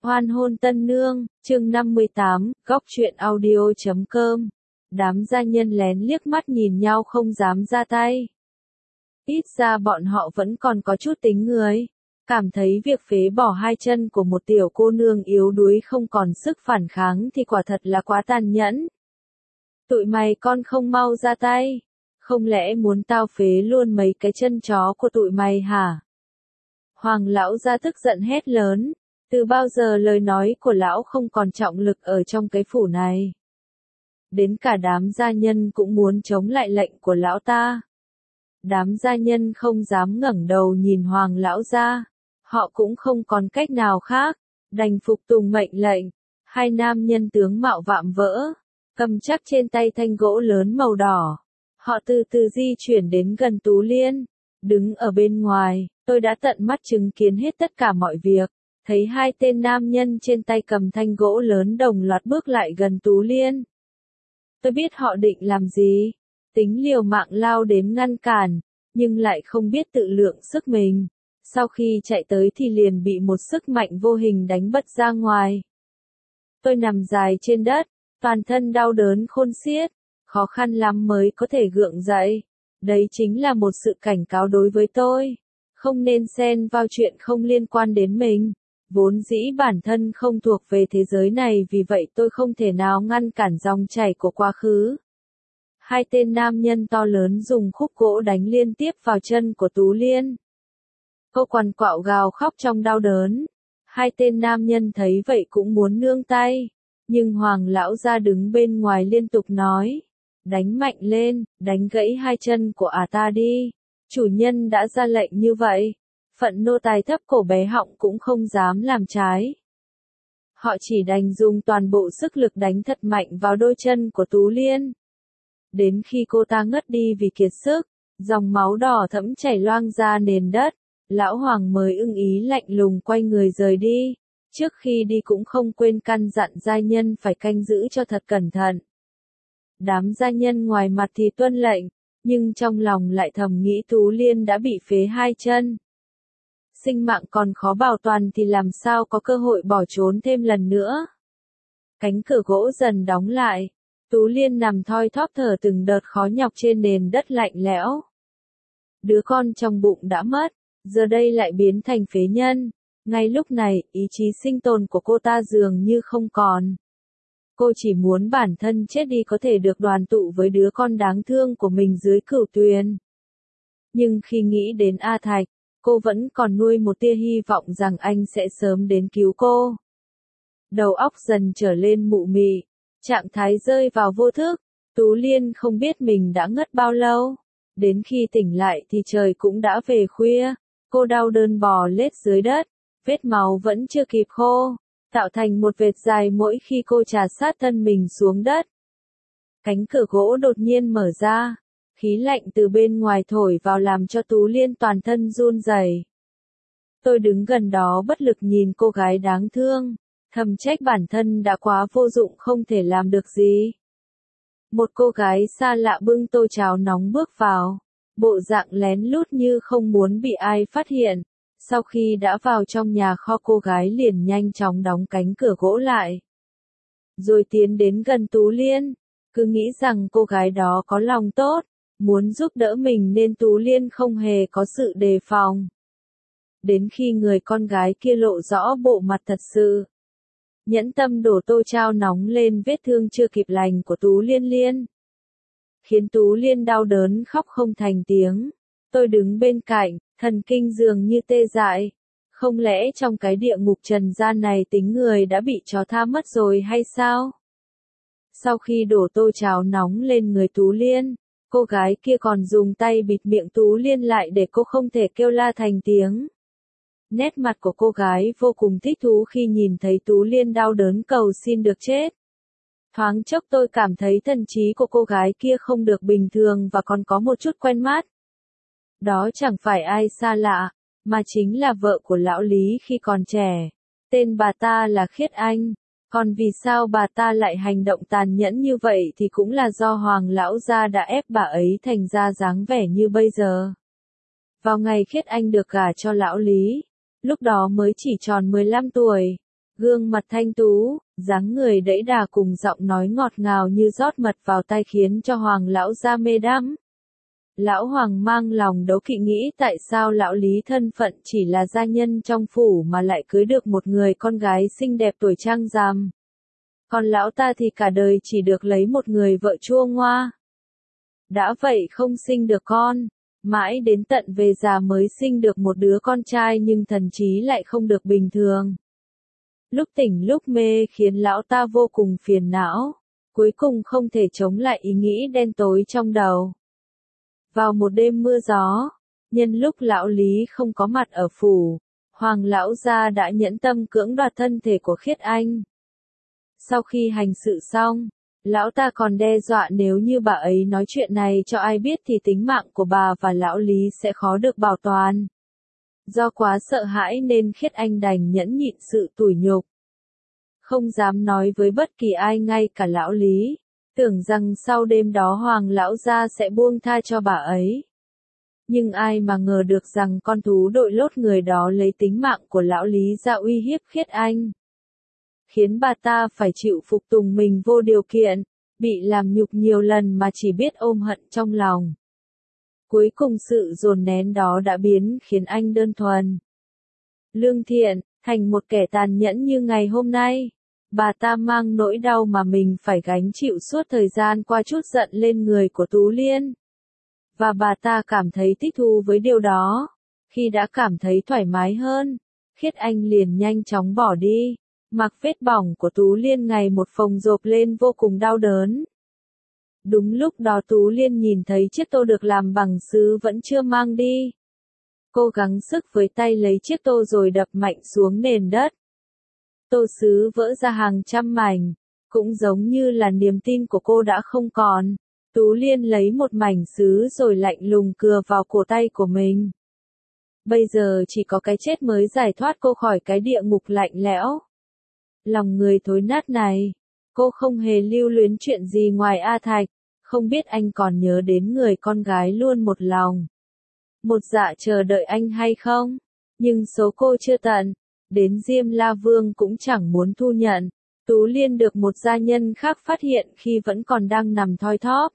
Hoan hôn tân nương, chương 58, góc truyện audio.com. Đám gia nhân lén liếc mắt nhìn nhau không dám ra tay. Ít ra bọn họ vẫn còn có chút tính người. Cảm thấy việc phế bỏ hai chân của một tiểu cô nương yếu đuối không còn sức phản kháng thì quả thật là quá tàn nhẫn. Tụi mày con không mau ra tay. Không lẽ muốn tao phế luôn mấy cái chân chó của tụi mày hả? Hoàng lão gia tức giận hét lớn. Từ bao giờ lời nói của lão không còn trọng lực ở trong cái phủ này? Đến cả đám gia nhân cũng muốn chống lại lệnh của lão ta. Đám gia nhân không dám ngẩng đầu nhìn Hoàng lão gia. Họ cũng không còn cách nào khác, đành phục tùng mệnh lệnh. Hai nam nhân tướng mạo vạm vỡ, cầm chắc trên tay thanh gỗ lớn màu đỏ. Họ từ từ di chuyển đến gần Tú Liên. Đứng ở bên ngoài, tôi đã tận mắt chứng kiến hết tất cả mọi việc. Thấy hai tên nam nhân trên tay cầm thanh gỗ lớn đồng loạt bước lại gần Tú Liên. Tôi biết họ định làm gì, tính liều mạng lao đến ngăn cản, nhưng lại không biết tự lượng sức mình. Sau khi chạy tới thì liền bị một sức mạnh vô hình đánh bật ra ngoài. Tôi nằm dài trên đất, toàn thân đau đớn khôn xiết, khó khăn lắm mới có thể gượng dậy. Đấy chính là một sự cảnh cáo đối với tôi. Không nên xen vào chuyện không liên quan đến mình. Vốn dĩ bản thân không thuộc về thế giới này, vì vậy tôi không thể nào ngăn cản dòng chảy của quá khứ. Hai tên nam nhân to lớn dùng khúc gỗ đánh liên tiếp vào chân của Tú Liên. Cô quằn quạo gào khóc trong đau đớn. Hai tên nam nhân thấy vậy cũng muốn nương tay. Nhưng Hoàng lão gia đứng bên ngoài liên tục nói. Đánh mạnh lên, đánh gãy hai chân của ta đi. Chủ nhân đã ra lệnh như vậy. Phận nô tài thấp cổ bé họng cũng không dám làm trái. Họ chỉ đành dùng toàn bộ sức lực đánh thật mạnh vào đôi chân của Tú Liên. Đến khi cô ta ngất đi vì kiệt sức, dòng máu đỏ thẫm chảy loang ra nền đất, lão Hoàng mới ưng ý lạnh lùng quay người rời đi. Trước khi đi cũng không quên căn dặn gia nhân phải canh giữ cho thật cẩn thận. Đám gia nhân ngoài mặt thì tuân lệnh, nhưng trong lòng lại thầm nghĩ Tú Liên đã bị phế hai chân. Sinh mạng còn khó bảo toàn thì làm sao có cơ hội bỏ trốn thêm lần nữa. Cánh cửa gỗ dần đóng lại. Tú Liên nằm thoi thóp thở từng đợt khó nhọc trên nền đất lạnh lẽo. Đứa con trong bụng đã mất, giờ đây lại biến thành phế nhân. Ngay lúc này, ý chí sinh tồn của cô ta dường như không còn. Cô chỉ muốn bản thân chết đi có thể được đoàn tụ với đứa con đáng thương của mình dưới cửu tuyền. Nhưng khi nghĩ đến A Thạch, cô vẫn còn nuôi một tia hy vọng rằng anh sẽ sớm đến cứu cô. Đầu óc dần trở lên mụ mị, trạng thái rơi vào vô thức. Tú Liên không biết mình đã ngất bao lâu. Đến khi tỉnh lại thì trời cũng đã về khuya. Cô đau đớn bò lết dưới đất, vết máu vẫn chưa kịp khô, tạo thành một vệt dài mỗi khi cô trà sát thân mình xuống đất. Cánh cửa gỗ đột nhiên mở ra. Khí lạnh từ bên ngoài thổi vào làm cho Tú Liên toàn thân run rẩy. Tôi đứng gần đó bất lực nhìn cô gái đáng thương, thầm trách bản thân đã quá vô dụng không thể làm được gì. Một cô gái xa lạ bưng tô cháo nóng bước vào, bộ dạng lén lút như không muốn bị ai phát hiện. Sau khi đã vào trong nhà kho, cô gái liền nhanh chóng đóng cánh cửa gỗ lại. Rồi tiến đến gần Tú Liên, cứ nghĩ rằng cô gái đó có lòng tốt, muốn giúp đỡ mình nên Tú Liên không hề có sự đề phòng. Đến khi người con gái kia lộ rõ bộ mặt thật sự, nhẫn tâm đổ tô chao nóng lên vết thương chưa kịp lành của Tú Liên, khiến Tú Liên đau đớn khóc không thành tiếng. Tôi đứng bên cạnh, thần kinh dường như tê dại. Không lẽ trong cái địa ngục trần gian này tính người đã bị chó tha mất rồi hay sao? Sau khi đổ tô cháo nóng lên người Tú Liên, cô gái kia còn dùng tay bịt miệng Tú Liên lại để cô không thể kêu la thành tiếng. Nét mặt của cô gái vô cùng thích thú khi nhìn thấy Tú Liên đau đớn cầu xin được chết. Thoáng chốc tôi cảm thấy thần trí của cô gái kia không được bình thường và còn có một chút quen mắt. Đó chẳng phải ai xa lạ, mà chính là vợ của lão Lý khi còn trẻ. Tên bà ta là Khiết Anh. Còn vì sao bà ta lại hành động tàn nhẫn như vậy thì cũng là do Hoàng lão gia đã ép bà ấy thành ra dáng vẻ như bây giờ. Vào ngày Khiết Anh được gả cho lão Lý, lúc đó mới chỉ tròn 15 tuổi, Gương mặt thanh tú, dáng người đẫy đà cùng giọng nói ngọt ngào như rót mật vào tai khiến cho Hoàng lão gia mê đắm. Lão Hoàng mang lòng đố kỵ nghĩ tại sao lão Lý thân phận chỉ là gia nhân trong phủ mà lại cưới được một người con gái xinh đẹp tuổi trang rằm. Còn lão ta thì cả đời chỉ được lấy một người vợ chua ngoa. Đã vậy không sinh được con, mãi đến tận về già mới sinh được một đứa con trai nhưng thần trí lại không được bình thường. Lúc tỉnh lúc mê khiến lão ta vô cùng phiền não, cuối cùng không thể chống lại ý nghĩ đen tối trong đầu. Vào một đêm mưa gió, nhân lúc lão Lý không có mặt ở phủ, Hoàng lão gia đã nhẫn tâm cưỡng đoạt thân thể của Khiết Anh. Sau khi hành sự xong, lão ta còn đe dọa nếu như bà ấy nói chuyện này cho ai biết thì tính mạng của bà và lão Lý sẽ khó được bảo toàn. Do quá sợ hãi nên Khiết Anh đành nhẫn nhịn sự tủi nhục. Không dám nói với bất kỳ ai ngay cả lão Lý, tưởng rằng sau đêm đó Hoàng lão gia sẽ buông tha cho bà ấy. Nhưng ai mà ngờ được rằng con thú đội lốt người đó lấy tính mạng của lão Lý ra uy hiếp Khiết Anh. Khiến bà ta phải chịu phục tùng mình vô điều kiện, bị làm nhục nhiều lần mà chỉ biết ôm hận trong lòng. Cuối cùng sự dồn nén đó đã khiến anh đơn thuần, lương thiện, thành một kẻ tàn nhẫn như ngày hôm nay. Bà ta mang nỗi đau mà mình phải gánh chịu suốt thời gian qua chút giận lên người của Tú Liên. Và bà ta cảm thấy thích thú với điều đó. Khi đã cảm thấy thoải mái hơn, Khiết Anh liền nhanh chóng bỏ đi, mặc vết bỏng của Tú Liên ngày một phồng rộp lên vô cùng đau đớn. Đúng lúc đó Tú Liên nhìn thấy chiếc tô được làm bằng sứ vẫn chưa mang đi. Cô gắng sức với tay lấy chiếc tô rồi đập mạnh xuống nền đất. Tô sứ vỡ ra hàng trăm mảnh, cũng giống như là niềm tin của cô đã không còn. Tú Liên lấy một mảnh sứ rồi lạnh lùng cừa vào cổ tay của mình. Bây giờ chỉ có cái chết mới giải thoát cô khỏi cái địa ngục lạnh lẽo. Lòng người thối nát này, cô không hề lưu luyến chuyện gì ngoài A Thạch, không biết anh còn nhớ đến người con gái luôn một lòng. Một dạ chờ đợi anh hay không, nhưng số cô chưa tận. Đến Diêm La Vương cũng chẳng muốn thu nhận. Tú Liên được một gia nhân khác phát hiện khi vẫn còn đang nằm thoi thóp.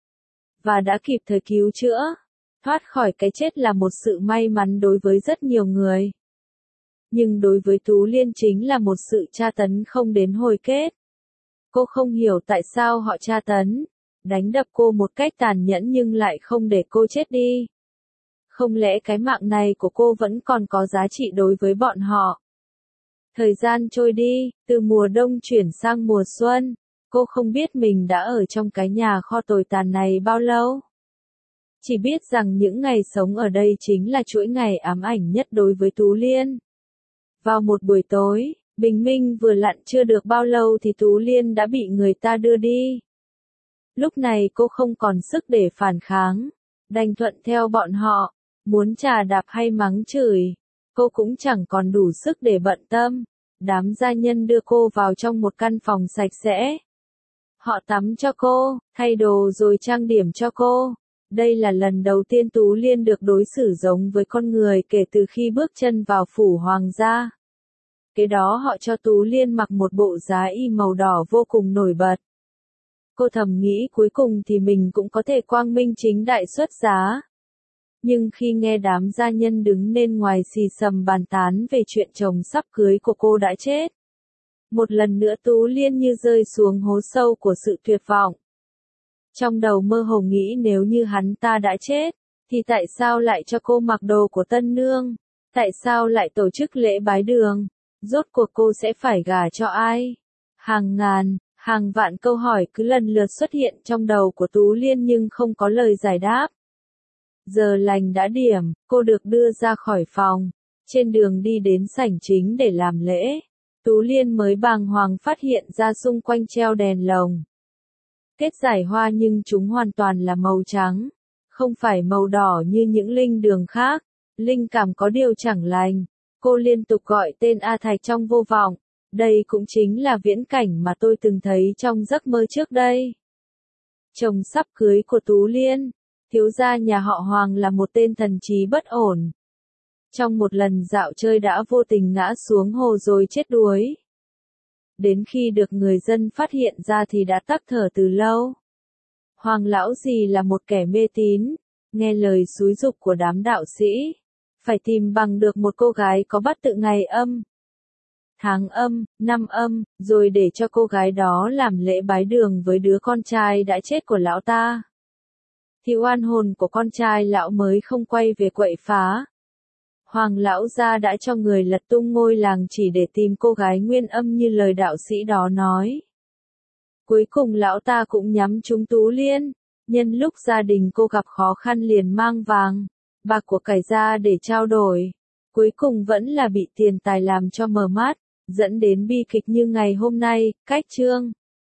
Và đã kịp thời cứu chữa. Thoát khỏi cái chết là một sự may mắn đối với rất nhiều người. Nhưng đối với Tú Liên chính là một sự tra tấn không đến hồi kết. Cô không hiểu tại sao họ tra tấn, đánh đập cô một cách tàn nhẫn nhưng lại không để cô chết đi. Không lẽ cái mạng này của cô vẫn còn có giá trị đối với bọn họ? Thời gian trôi đi, từ mùa đông chuyển sang mùa xuân, cô không biết mình đã ở trong cái nhà kho tồi tàn này bao lâu. Chỉ biết rằng những ngày sống ở đây chính là chuỗi ngày ám ảnh nhất đối với Tú Liên. Vào một buổi tối, bình minh vừa lặn chưa được bao lâu thì Tú Liên đã bị người ta đưa đi. Lúc này cô không còn sức để phản kháng, đành thuận theo bọn họ, muốn chà đạp hay mắng chửi. Cô cũng chẳng còn đủ sức để bận tâm. Đám gia nhân đưa cô vào trong một căn phòng sạch sẽ. Họ tắm cho cô, thay đồ rồi trang điểm cho cô. Đây là lần đầu tiên Tú Liên được đối xử giống với con người kể từ khi bước chân vào phủ hoàng gia. Kế đó họ cho Tú Liên mặc một bộ giá y màu đỏ vô cùng nổi bật. Cô thầm nghĩ cuối cùng thì mình cũng có thể quang minh chính đại xuất giá. Nhưng khi nghe đám gia nhân đứng bên ngoài xì xầm bàn tán về chuyện chồng sắp cưới của cô đã chết, một lần nữa Tú Liên như rơi xuống hố sâu của sự tuyệt vọng. Trong đầu mơ hồ nghĩ nếu như hắn ta đã chết, thì tại sao lại cho cô mặc đồ của tân nương? Tại sao lại tổ chức lễ bái đường? Rốt cuộc cô sẽ phải gả cho ai? Hàng ngàn, hàng vạn câu hỏi cứ lần lượt xuất hiện trong đầu của Tú Liên nhưng không có lời giải đáp. Giờ lành đã điểm, cô được đưa ra khỏi phòng. Trên đường đi đến sảnh chính để làm lễ, Tú Liên mới bàng hoàng phát hiện ra xung quanh treo đèn lồng. Kết giải hoa nhưng chúng hoàn toàn là màu trắng, không phải màu đỏ như những linh đường khác. Linh cảm có điều chẳng lành. Cô liên tục gọi tên A Thạch trong vô vọng. Đây cũng chính là viễn cảnh mà tôi từng thấy trong giấc mơ trước đây. Chồng sắp cưới của Tú Liên, thiếu gia nhà họ Hoàng là một tên thần trí bất ổn. Trong một lần dạo chơi đã vô tình ngã xuống hồ rồi chết đuối. đến khi được người dân phát hiện ra thì đã tắc thở từ lâu. Hoàng lão gì là một kẻ mê tín, nghe lời xúi giục của đám đạo sĩ, phải tìm bằng được một cô gái có bát tự ngày âm, tháng âm, năm âm, rồi để cho cô gái đó làm lễ bái đường với đứa con trai đã chết của lão ta. Thì oan hồn của con trai lão mới không quay về quậy phá. Hoàng lão gia đã cho người lật tung ngôi làng chỉ để tìm cô gái nguyên âm như lời đạo sĩ đó nói. Cuối cùng lão ta cũng nhắm trúng Tú Liên, nhân lúc gia đình cô gặp khó khăn liền mang vàng, bạc của cải ra để trao đổi. Cuối cùng vẫn là bị tiền tài làm cho mờ mắt, dẫn đến bi kịch như ngày hôm nay. Cách chương